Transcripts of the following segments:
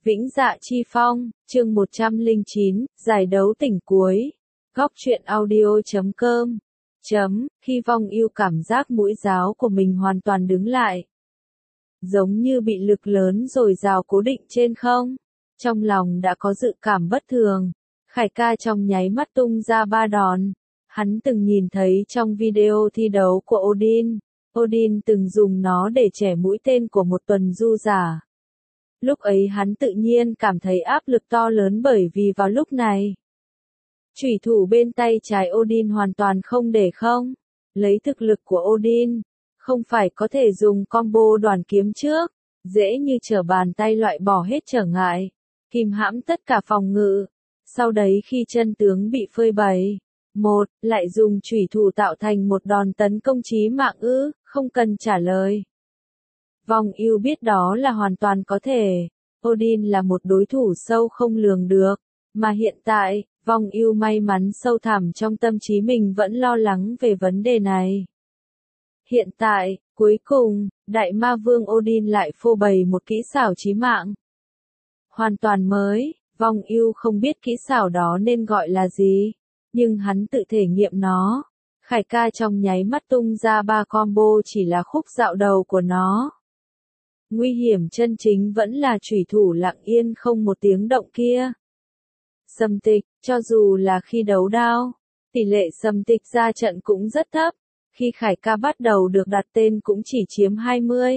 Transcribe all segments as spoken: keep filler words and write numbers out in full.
Vĩnh Dạ Chi Phong, chương một trăm lẻ chín, giải đấu tỉnh cuối. Góc truyện audio chấm com. Chấm, khi Vong Ưu cảm giác mũi giáo của mình hoàn toàn đứng lại. Giống như bị lực lớn rồi rào cố định trên không. Trong lòng đã có dự cảm bất thường. Khải ca trong nháy mắt tung ra ba đòn. Hắn từng nhìn thấy trong video thi đấu của Odin. Odin từng dùng nó để chẻ mũi tên của một tuần du giả. Lúc ấy hắn tự nhiên cảm thấy áp lực to lớn bởi vì vào lúc này, chủy thủ bên tay trái Odin hoàn toàn không để không. Lấy thực lực của Odin, không phải có thể dùng combo đoàn kiếm trước, dễ như trở bàn tay loại bỏ hết trở ngại, kìm hãm tất cả phòng ngự. Sau đấy khi chân tướng bị phơi bày, một, lại dùng chủy thủ tạo thành một đòn tấn công chí mạng ư, không cần trả lời. Vong Ưu biết đó là hoàn toàn có thể. Odin là một đối thủ sâu không lường được, mà hiện tại, Vong Ưu may mắn sâu thẳm trong tâm trí mình vẫn lo lắng về vấn đề này. Hiện tại, cuối cùng, Đại Ma Vương Odin lại phô bày một kỹ xảo chí mạng. Hoàn toàn mới, Vong Ưu không biết kỹ xảo đó nên gọi là gì, nhưng hắn tự thể nghiệm nó. Khải ca trong nháy mắt tung ra ba combo chỉ là khúc dạo đầu của nó. Nguy hiểm chân chính vẫn là chủy thủ lặng yên không một tiếng động kia. Xâm tịch, cho dù là khi đấu đao, tỷ lệ xâm tịch ra trận cũng rất thấp, khi Khải ca bắt đầu được đặt tên cũng chỉ chiếm hai mươi.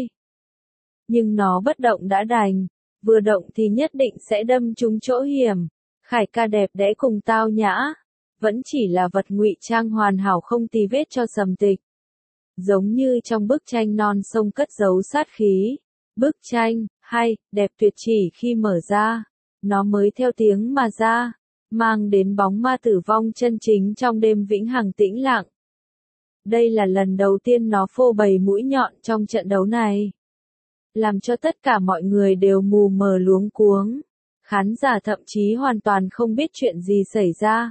Nhưng nó bất động đã đành, vừa động thì nhất định sẽ đâm trúng chỗ hiểm. Khải ca đẹp đẽ cùng tao nhã, vẫn chỉ là vật ngụy trang hoàn hảo không tì vết cho xâm tịch. Giống như trong bức tranh non sông cất giấu sát khí. Bức tranh, hay, đẹp tuyệt chỉ khi mở ra, nó mới theo tiếng mà ra, mang đến bóng ma tử vong chân chính trong đêm vĩnh hằng tĩnh lặng. Đây là lần đầu tiên nó phô bày mũi nhọn trong trận đấu này, làm cho tất cả mọi người đều mù mờ luống cuống, khán giả thậm chí hoàn toàn không biết chuyện gì xảy ra.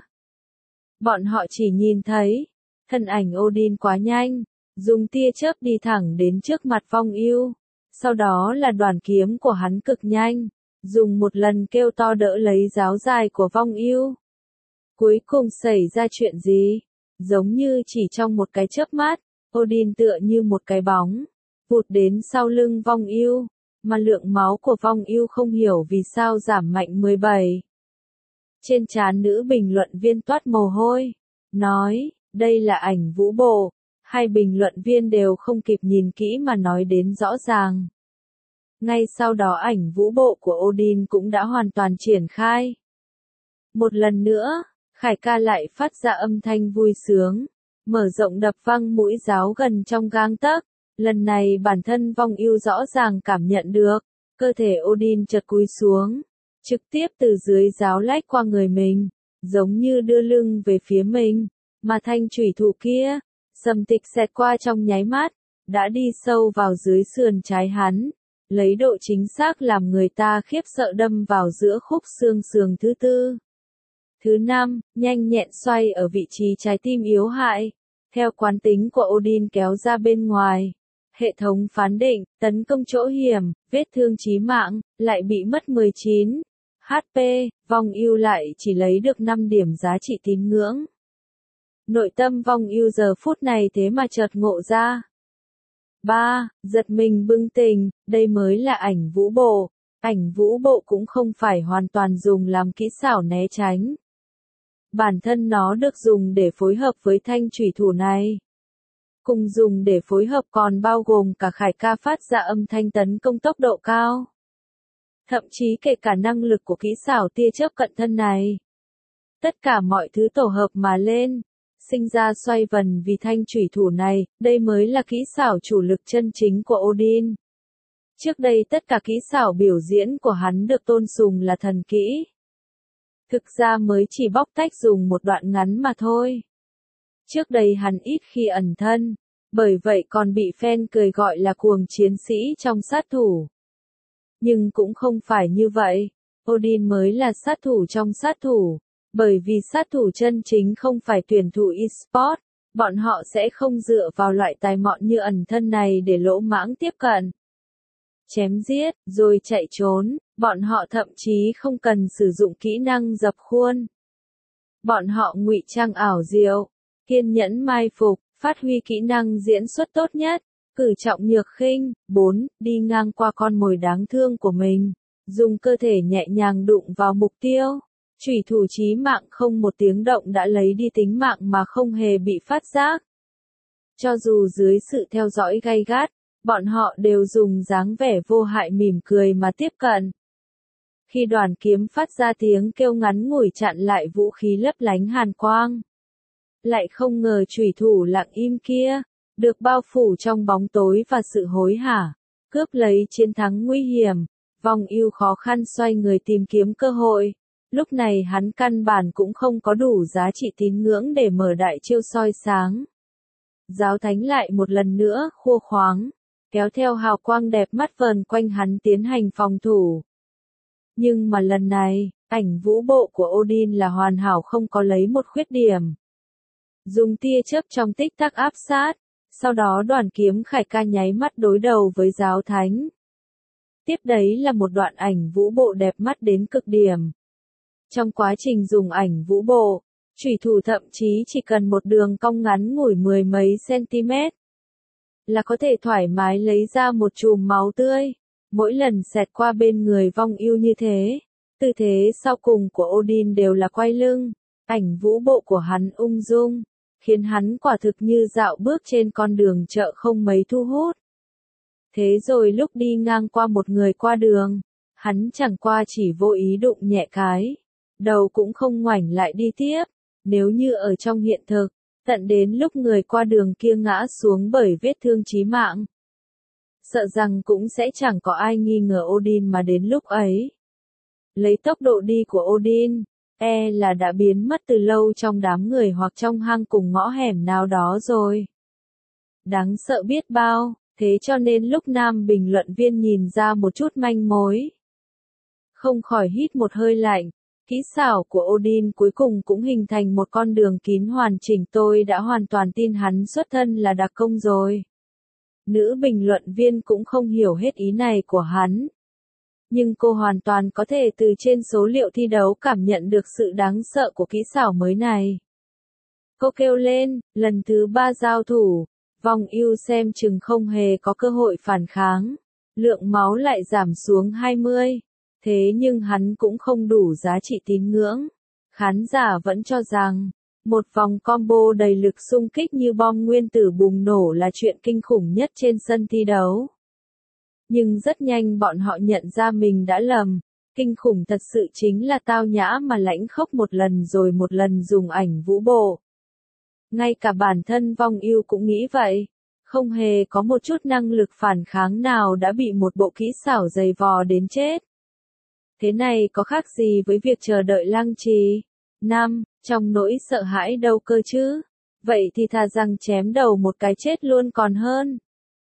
Bọn họ chỉ nhìn thấy, thân ảnh Odin quá nhanh, dùng tia chớp đi thẳng đến trước mặt Vong Ưu. Sau đó là đoàn kiếm của hắn cực nhanh, dùng một lần kêu to đỡ lấy giáo dài của Vong Ưu. Cuối cùng xảy ra chuyện gì? Giống như chỉ trong một cái chớp mắt, Odin tựa như một cái bóng, vụt đến sau lưng Vong Ưu, mà lượng máu của Vong Ưu không hiểu vì sao giảm mạnh mười bảy. Trên trán nữ bình luận viên toát mồ hôi, nói, đây là ảnh vũ bộ. Hai bình luận viên đều không kịp nhìn kỹ mà nói đến rõ ràng. Ngay sau đó ảnh vũ bộ của Odin cũng đã hoàn toàn triển khai. Một lần nữa, Khải ca lại phát ra âm thanh vui sướng, mở rộng đập văng mũi giáo gần trong gang tấc. Lần này bản thân Vong Ưu rõ ràng cảm nhận được, cơ thể Odin chợt cúi xuống, trực tiếp từ dưới giáo lách qua người mình, giống như đưa lưng về phía mình, mà thanh chủy thủ kia, xâm tịch xẹt qua trong nháy mắt, đã đi sâu vào dưới sườn trái hắn, lấy độ chính xác làm người ta khiếp sợ đâm vào giữa khúc xương sườn thứ tư. Thứ năm, nhanh nhẹn xoay ở vị trí trái tim yếu hại, theo quán tính của Odin kéo ra bên ngoài. Hệ thống phán định, tấn công chỗ hiểm, vết thương chí mạng, lại bị mất mười chín hát pê, Vong Ưu lại chỉ lấy được năm điểm giá trị tín ngưỡng. Nội tâm Vong Ưu giờ phút này thế mà chợt ngộ ra. ba. Giật mình bừng tỉnh, đây mới là ảnh vũ bộ. Ảnh vũ bộ cũng không phải hoàn toàn dùng làm kỹ xảo né tránh. Bản thân nó được dùng để phối hợp với thanh chủy thủ này. Cùng dùng để phối hợp còn bao gồm cả Khải ca phát ra âm thanh tấn công tốc độ cao. Thậm chí kể cả năng lực của kỹ xảo tia chớp cận thân này. Tất cả mọi thứ tổ hợp mà lên. Sinh ra xoay vần vì thanh chủy thủ này, đây mới là kỹ xảo chủ lực chân chính của Odin. Trước đây tất cả kỹ xảo biểu diễn của hắn được tôn sùng là thần kỹ. Thực ra mới chỉ bóc tách dùng một đoạn ngắn mà thôi. Trước đây hắn ít khi ẩn thân, bởi vậy còn bị fan cười gọi là cuồng chiến sĩ trong sát thủ. Nhưng cũng không phải như vậy, Odin mới là sát thủ trong sát thủ. Bởi vì sát thủ chân chính không phải tuyển thủ e-sport, bọn họ sẽ không dựa vào loại tài mọn như ẩn thân này để lỗ mãng tiếp cận. chém giết, rồi chạy trốn, bọn họ thậm chí không cần sử dụng kỹ năng dập khuôn. Bọn họ ngụy trang ảo diệu, kiên nhẫn mai phục, phát huy kỹ năng diễn xuất tốt nhất, cử trọng nhược khinh. Bốn. Đi ngang qua con mồi đáng thương của mình, dùng cơ thể nhẹ nhàng đụng vào mục tiêu. Chủy thủ chí mạng không một tiếng động đã lấy đi tính mạng mà không hề bị phát giác. Cho dù dưới sự theo dõi gay gắt, bọn họ đều dùng dáng vẻ vô hại mỉm cười mà tiếp cận. Khi đoàn kiếm phát ra tiếng kêu ngắn ngủi chặn lại vũ khí lấp lánh hàn quang. Lại không ngờ chủy thủ lặng im kia, được bao phủ trong bóng tối và sự hối hả, cướp lấy chiến thắng nguy hiểm. Vong ưu khó khăn xoay người tìm kiếm cơ hội. Lúc này hắn căn bản cũng không có đủ giá trị tín ngưỡng để mở đại chiêu soi sáng. Giáo thánh lại một lần nữa khua khoáng, kéo theo hào quang đẹp mắt vờn quanh hắn tiến hành phòng thủ. Nhưng mà lần này, ảnh vũ bộ của Odin là hoàn hảo không có lấy một khuyết điểm. Dùng tia chớp trong tích tắc áp sát, sau đó đoàn kiếm khải ca nháy mắt đối đầu với giáo thánh. Tiếp đấy là một đoạn ảnh vũ bộ đẹp mắt đến cực điểm. Trong quá trình dùng ảnh vũ bộ, chủy thủ thậm chí chỉ cần một đường cong ngắn ngủi mười mấy cm là có thể thoải mái lấy ra một chùm máu tươi. Mỗi lần xẹt qua bên người vong ưu như thế, tư thế sau cùng của Odin đều là quay lưng. Ảnh vũ bộ của hắn ung dung, khiến hắn quả thực như dạo bước trên con đường chợ không mấy thu hút. Thế rồi lúc đi ngang qua một người qua đường, hắn chẳng qua chỉ vô ý đụng nhẹ cái, đầu cũng không ngoảnh lại đi tiếp. Nếu như ở trong hiện thực, tận đến lúc người qua đường kia ngã xuống bởi vết thương chí mạng, sợ rằng cũng sẽ chẳng có ai nghi ngờ Odin mà đến lúc ấy. Lấy tốc độ đi của Odin, e là đã biến mất từ lâu trong đám người hoặc trong hang cùng ngõ hẻm nào đó rồi. Đáng sợ biết bao, thế cho nên lúc nam bình luận viên nhìn ra một chút manh mối, không khỏi hít một hơi lạnh. Kỹ xảo của Odin cuối cùng cũng hình thành một con đường kín hoàn chỉnh, tôi đã hoàn toàn tin hắn xuất thân là đặc công rồi. Nữ bình luận viên cũng không hiểu hết ý này của hắn. Nhưng cô hoàn toàn có thể từ trên số liệu thi đấu cảm nhận được sự đáng sợ của kỹ xảo mới này. Cô kêu lên, lần thứ ba giao thủ, vong ưu xem chừng không hề có cơ hội phản kháng. Lượng máu lại giảm xuống hai mươi. Thế nhưng hắn cũng không đủ giá trị tín ngưỡng. Khán giả vẫn cho rằng, một vòng combo đầy lực xung kích như bom nguyên tử bùng nổ là chuyện kinh khủng nhất trên sân thi đấu. Nhưng rất nhanh bọn họ nhận ra mình đã lầm. Kinh khủng thật sự chính là tao nhã mà lãnh khốc một lần rồi một lần dùng ảnh vũ bộ. Ngay cả bản thân vong ưu cũng nghĩ vậy. Không hề có một chút năng lực phản kháng nào đã bị một bộ kỹ xảo dày vò đến chết. Thế này có khác gì với việc chờ đợi lăng trì? Năm, trong nỗi sợ hãi đâu cơ chứ? Vậy thì thà rằng chém đầu một cái chết luôn còn hơn.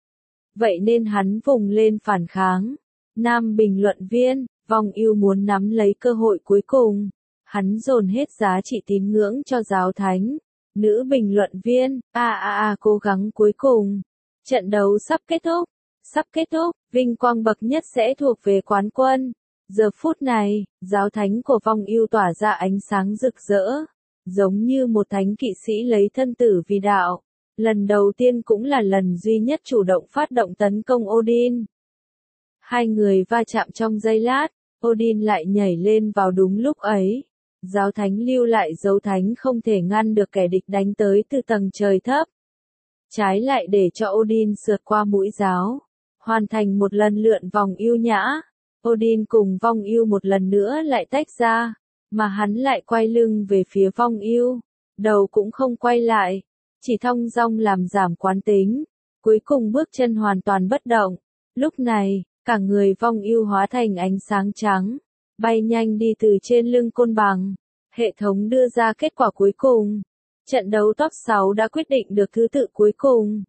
Vậy nên hắn vùng lên phản kháng. Nam bình luận viên, vong ưu muốn nắm lấy cơ hội cuối cùng. Hắn dồn hết giá trị tín ngưỡng cho giáo thánh. Nữ bình luận viên, a a a cố gắng cuối cùng. Trận đấu sắp kết thúc. Sắp kết thúc, vinh quang bậc nhất sẽ thuộc về quán quân. Giờ phút này, giáo thánh của vong ưu tỏa ra ánh sáng rực rỡ, giống như một thánh kỵ sĩ lấy thân tử vì đạo. Lần đầu tiên cũng là lần duy nhất chủ động phát động tấn công Odin. Hai người va chạm trong giây lát, Odin lại nhảy lên vào đúng lúc ấy. Giáo thánh lưu lại dấu thánh không thể ngăn được kẻ địch đánh tới từ tầng trời thấp. Trái lại để cho Odin sượt qua mũi giáo, hoàn thành một lần lượn vòng ưu nhã. Odin cùng vong ưu một lần nữa lại tách ra, mà hắn lại quay lưng về phía vong ưu, đầu cũng không quay lại, chỉ thong dong làm giảm quán tính, cuối cùng bước chân hoàn toàn bất động. Lúc này, cả người vong ưu hóa thành ánh sáng trắng, bay nhanh đi từ trên lưng côn bằng. Hệ thống đưa ra kết quả cuối cùng. Trận đấu top sáu đã quyết định được thứ tự cuối cùng.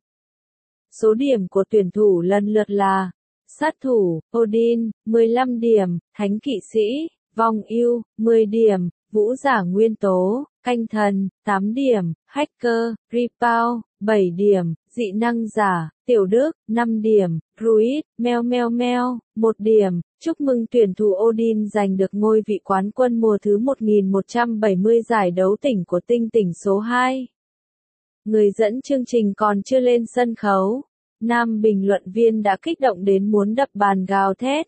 Số điểm của tuyển thủ lần lượt là sát thủ, Odin, mười lăm điểm, thánh kỵ sĩ, vong ưu, mười điểm, vũ giả nguyên tố, canh thần, tám điểm, hacker, rebound, bảy điểm, dị năng giả, tiểu đức, năm điểm, druid, meo meo meo, một điểm. Chúc mừng tuyển thủ Odin giành được ngôi vị quán quân mùa thứ một nghìn một trăm bảy mươi giải đấu tỉnh của tinh tỉnh số hai. Người dẫn chương trình còn chưa lên sân khấu. Nam bình luận viên đã kích động đến muốn đập bàn gào thét.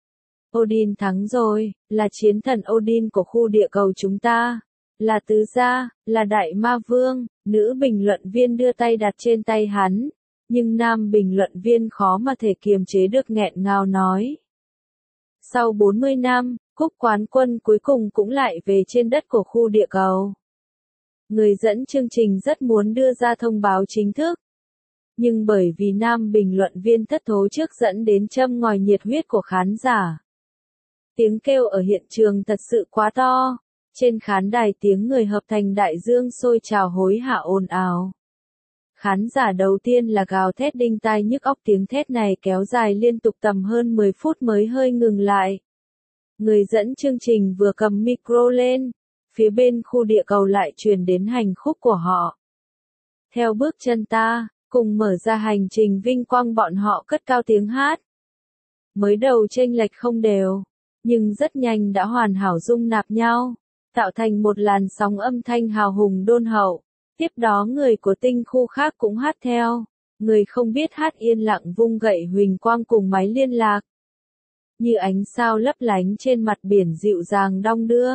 Odin thắng rồi, là chiến thần Odin của khu địa cầu chúng ta. Là tứ gia, là đại ma vương, nữ bình luận viên đưa tay đặt trên tay hắn. Nhưng nam bình luận viên khó mà thể kiềm chế được nghẹn ngào nói. Sau bốn mươi năm, cúp quán quân cuối cùng cũng lại về trên đất của khu địa cầu. Người dẫn chương trình rất muốn đưa ra thông báo chính thức. Nhưng bởi vì nam bình luận viên thất thố trước dẫn đến châm ngòi nhiệt huyết của khán giả. Tiếng kêu ở hiện trường thật sự quá to. Trên khán đài tiếng người hợp thành đại dương sôi trào hối hả ồn ào. Khán giả đầu tiên là gào thét đinh tai nhức óc, tiếng thét này kéo dài liên tục tầm hơn mười phút mới hơi ngừng lại. Người dẫn chương trình vừa cầm micro lên, phía bên khu địa cầu lại truyền đến hành khúc của họ. Theo bước chân ta, cùng mở ra hành trình vinh quang, bọn họ cất cao tiếng hát. Mới đầu chênh lệch không đều, nhưng rất nhanh đã hoàn hảo dung nạp nhau, tạo thành một làn sóng âm thanh hào hùng đôn hậu. Tiếp đó người của tinh khu khác cũng hát theo, người không biết hát yên lặng vung gậy huỳnh quang cùng máy liên lạc. Như ánh sao lấp lánh trên mặt biển dịu dàng đong đưa.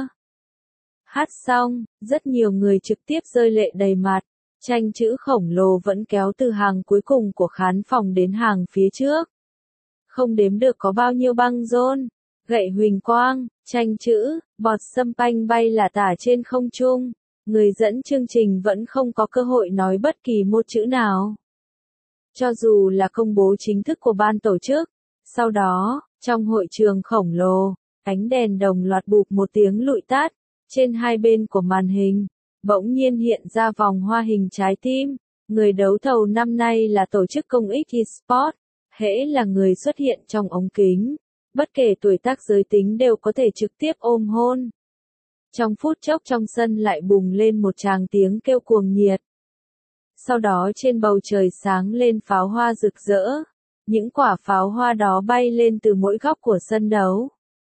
Hát xong, rất nhiều người trực tiếp rơi lệ đầy mặt, tranh chữ khổng lồ vẫn kéo từ hàng cuối cùng của khán phòng đến hàng phía trước. Không đếm được có bao nhiêu băng rôn, gậy huỳnh quang, tranh chữ, bọt sâm panh bay lả tả trên không trung. Người dẫn chương trình vẫn không có cơ hội nói bất kỳ một chữ nào. Cho dù là công bố chính thức của ban tổ chức. Sau đó, trong hội trường khổng lồ, ánh đèn đồng loạt bụp một tiếng lụi tắt. Trên hai bên của màn hình, bỗng nhiên hiện ra vòng hoa hình trái tim. Người đấu thầu năm nay là tổ chức công ích eSports. Hễ là người xuất hiện trong ống kính, bất kể tuổi tác giới tính đều có thể trực tiếp ôm hôn. Trong phút chốc trong sân lại bùng lên một tràng tiếng kêu cuồng nhiệt. Sau đó trên bầu trời sáng lên pháo hoa rực rỡ. Những quả pháo hoa đó bay lên từ mỗi góc của sân đấu.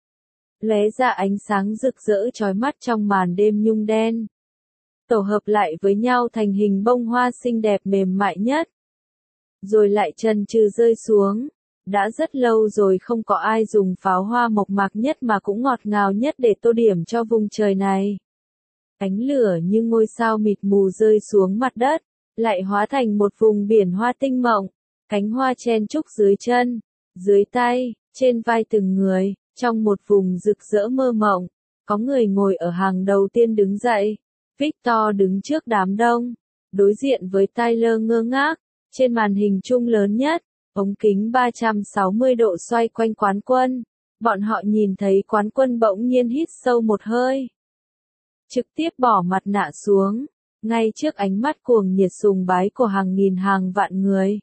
Lóe ra ánh sáng rực rỡ chói mắt trong màn đêm nhung đen. Tổ hợp lại với nhau thành hình bông hoa xinh đẹp mềm mại nhất. Rồi lại chần chừ rơi xuống. Đã rất lâu rồi không có ai dùng pháo hoa mộc mạc nhất mà cũng ngọt ngào nhất để tô điểm cho vùng trời này. Ánh lửa như ngôi sao mịt mù rơi xuống mặt đất, lại hóa thành một vùng biển hoa tinh mộng. Cánh hoa chen chúc dưới chân, dưới tay, trên vai từng người, trong một vùng rực rỡ mơ mộng. Có người ngồi ở hàng đầu tiên đứng dậy. Victor đứng trước đám đông, đối diện với Tyler ngơ ngác, trên màn hình chung lớn nhất. Ống kính ba trăm sáu mươi độ xoay quanh quán quân. Bọn họ nhìn thấy quán quân bỗng nhiên hít sâu một hơi. Trực tiếp bỏ mặt nạ xuống, ngay trước ánh mắt cuồng nhiệt sùng bái của hàng nghìn hàng vạn người.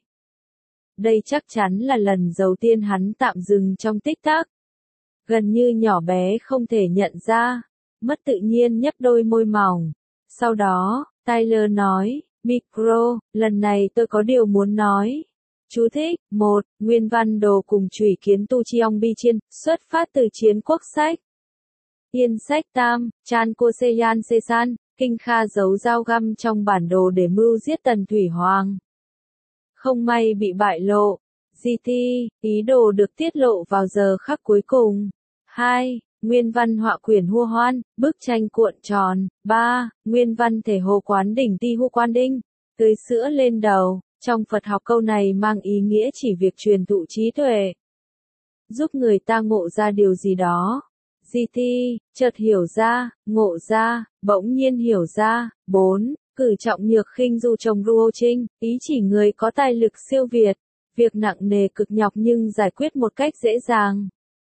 Đây chắc chắn là lần đầu tiên hắn tạm dừng trong tích tắc. Gần như nhỏ bé không thể nhận ra, mất tự nhiên nhấp đôi môi mỏng. Sau đó, Tyler nói, micro, lần này tôi có điều muốn nói. Chú thích, một. Nguyên văn đồ cùng chủy kiến tu Cheong Bi Chiên, xuất phát từ chiến quốc sách. Yên sách tam, Chan Cô Se Yan Se San, Kinh Kha giấu dao găm trong bản đồ để mưu giết Tần Thủy Hoàng. Không may bị bại lộ. giê tê, ý đồ được tiết lộ vào giờ khắc cuối cùng. hai. Nguyên văn họa quyển hua hoan, bức tranh cuộn tròn. ba. Nguyên văn thể hồ quán đỉnh ti hu quan đinh, tưới sữa lên đầu. Trong Phật học câu này mang ý nghĩa chỉ việc truyền thụ trí tuệ, giúp người ta ngộ ra điều gì đó. giê tê, chợt hiểu ra, ngộ ra, bỗng nhiên hiểu ra. bốn. Cử trọng nhược khinh du trồng ruo trinh, ý chỉ người có tài lực siêu việt, việc nặng nề cực nhọc nhưng giải quyết một cách dễ dàng.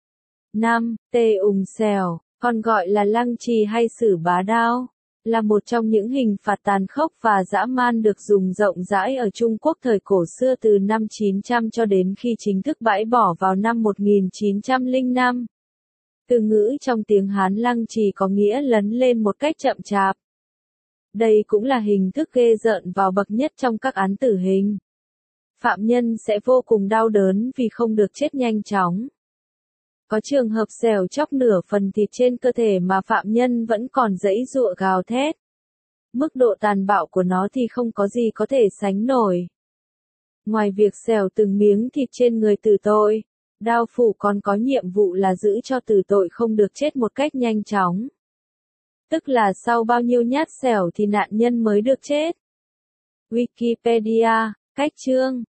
năm. Tê ùng xèo, còn gọi là lăng trì hay sử bá đao, là một trong những hình phạt tàn khốc và dã man được dùng rộng rãi ở Trung Quốc thời cổ xưa từ năm chín trăm cho đến khi chính thức bãi bỏ vào năm một nghìn chín trăm lẻ năm. Từ ngữ trong tiếng Hán lăng trì có nghĩa lấn lên một cách chậm chạp. Đây cũng là hình thức ghê rợn vào bậc nhất trong các án tử hình. Phạm nhân sẽ vô cùng đau đớn vì không được chết nhanh chóng. Có trường hợp xẻo chóc nửa phần thịt trên cơ thể mà phạm nhân vẫn còn giãy giụa gào thét. Mức độ tàn bạo của nó thì không có gì có thể sánh nổi. Ngoài việc xẻo từng miếng thịt trên người tử tội, đao phủ còn có nhiệm vụ là giữ cho tử tội không được chết một cách nhanh chóng. Tức là sau bao nhiêu nhát xẻo thì nạn nhân mới được chết. Wikipedia, cách chương